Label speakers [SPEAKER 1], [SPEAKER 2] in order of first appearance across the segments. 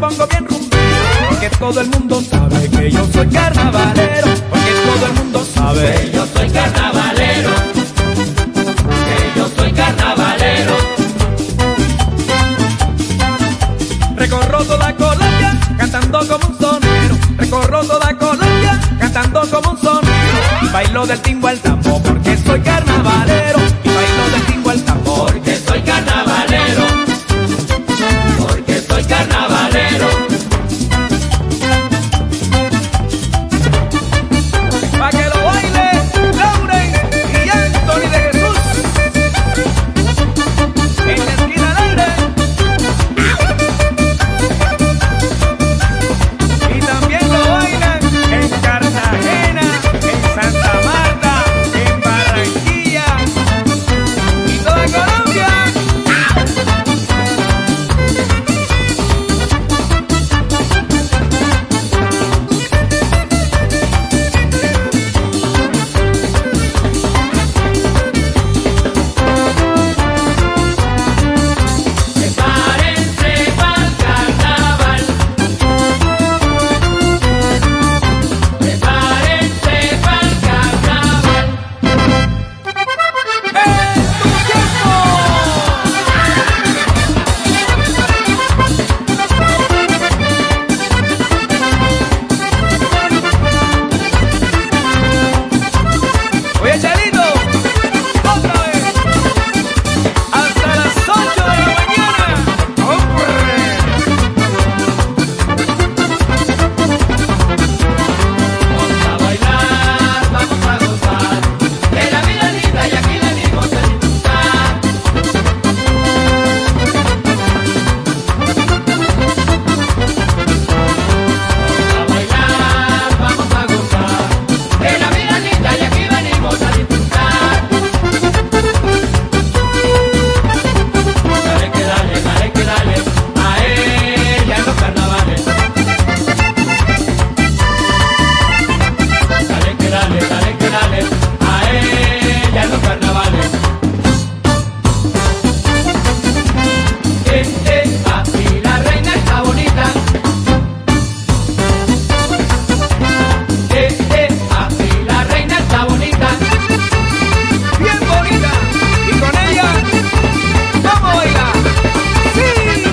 [SPEAKER 1] pongo bien rumbero, porque todo el mundo sabe que yo soy carnavalero, porque todo el mundo sabe
[SPEAKER 2] que yo soy carnavalero, que yo soy carnavalero.
[SPEAKER 1] Recorro toda Colombia cantando como un sonero, recorro toda Colombia cantando como un sonero, y bailo del tingo al tambor porque soy carnavalero, y bailo del tingo al tambor
[SPEAKER 2] porque soy carnavalero, porque soy carnavalero.
[SPEAKER 1] Pa' que lo baile Lauren y Anthony de Jesús en la esquina al aire. Y también lo bailan en Cartagena, en Santa Marta, en Barranquilla y toda Colombia.
[SPEAKER 2] Prepárense pa'l carnaval, prepárense pa'l carnaval.
[SPEAKER 1] Oye, Chalito, otra vez, hasta las 8 de la mañana. ¡Hombre!
[SPEAKER 2] Vamos a bailar, vamos a gozar, que la vida es linda y aquí venimos a disfrutar. Vamos a bailar, vamos a gozar, que la vida es linda y aquí venimos a disfrutar. Dale que dale, a ella en los carnavales. Dale que dale, a ella en los carnavales. Así la reina está bonita. Así la reina está bonita.
[SPEAKER 1] Bien bonita, y con ella, vamos a bailar. ¡Sí!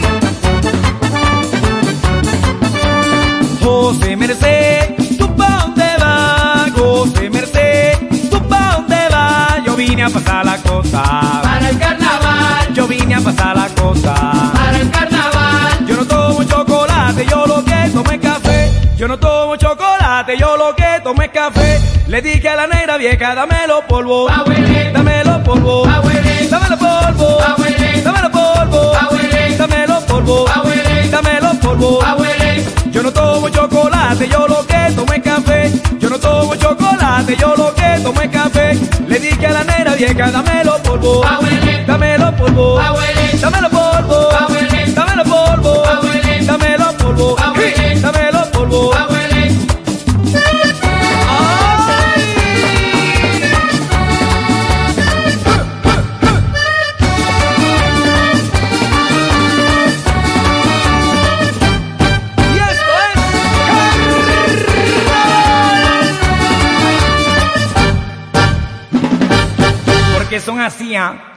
[SPEAKER 1] José Merced, ¿tú pa' dónde vas? José Merced, ¿tú pa' dónde vas? Yo vine a pasar la cosa,
[SPEAKER 2] Para el carnaval,
[SPEAKER 1] yo vine a pasar la cosa.
[SPEAKER 2] para el carnaval.
[SPEAKER 1] Yo no tomo chocolate, yo lo que tomo es café. Yo no tomo chocolate, yo lo que tomo es café. Le dije a la negra vieja, dámelo polvo,
[SPEAKER 2] Abuelé,
[SPEAKER 1] dámelo polvo,
[SPEAKER 2] abuelé,
[SPEAKER 1] dámelo polvo,
[SPEAKER 2] abuelé,
[SPEAKER 1] dámelo polvo,
[SPEAKER 2] abuelé,
[SPEAKER 1] dámelo polvo,
[SPEAKER 2] abuelé,
[SPEAKER 1] dámelo polvo.
[SPEAKER 2] abuelé.
[SPEAKER 1] Yo no tomo chocolate, yo lo que tomo es café. Yo no tomo chocolate, yo lo que tomo es café. Le dije a la negra vieja, dámelo polvo,
[SPEAKER 2] Abuelé,
[SPEAKER 1] dámelo polvo,
[SPEAKER 2] abuelé,
[SPEAKER 1] dámelo polvo,
[SPEAKER 2] abuelé,
[SPEAKER 1] dámelo polvo,
[SPEAKER 2] abuelé,
[SPEAKER 1] dámelo polvo,
[SPEAKER 2] abuelé,
[SPEAKER 1] dámelo polvo.
[SPEAKER 2] abuelé.
[SPEAKER 1] ¡Ay! Y esto es Carnaval. Porque son así, ¿ah?